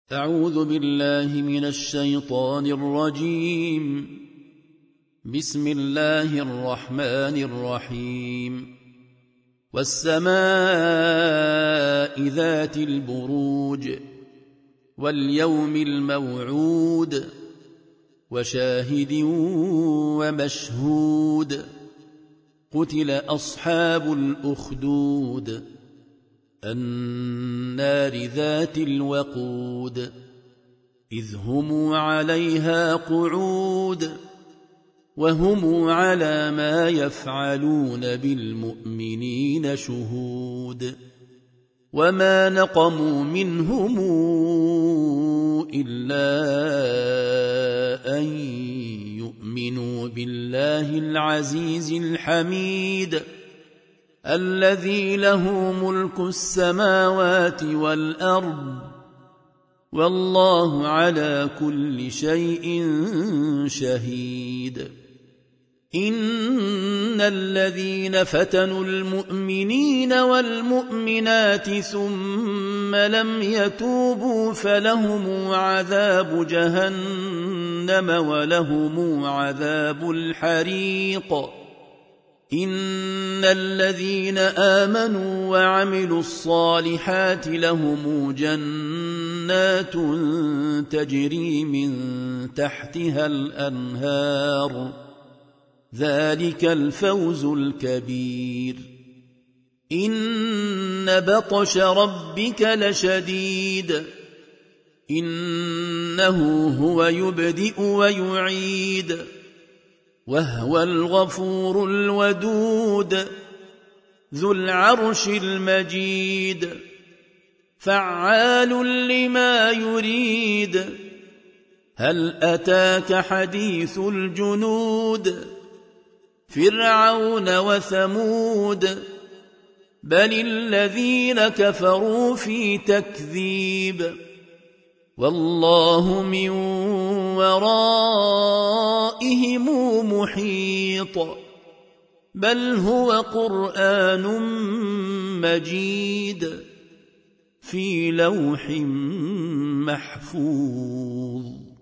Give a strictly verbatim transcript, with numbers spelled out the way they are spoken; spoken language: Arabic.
أعوذ بالله من الشيطان الرجيم. بسم الله الرحمن الرحيم. والسماء ذات البروج واليوم الموعود وشاهد ومشهود. قتل أصحاب الأخدود النار ذات الوقود إذ هم عليها قعود وهم على ما يفعلون بالمؤمنين شهود. وما نقموا منهم إلا أن يؤمنوا بالله العزيز الحميد الذي له ملك السماوات والأرض والله على كل شيء شهيد. إن الذين فتنوا المؤمنين والمؤمنات ثم لم يتوبوا فلهم عذاب جهنم ولهم عذاب الحريق. إن الذين آمنوا وعملوا الصالحات لهم جنات تجري من تحتها الأنهار ذلك الفوز الكبير. إن بطش ربك لشديد إنه هو يبدئ ويعيد وهو الغفور الودود ذو العرش المجيد فعال لما يريد. هل أتاك حديث الجنود فرعون وثمود بل الذين كفروا في تكذيب والله من ورائهم محيط. بل هو قرآن مجيد في لوح محفوظ.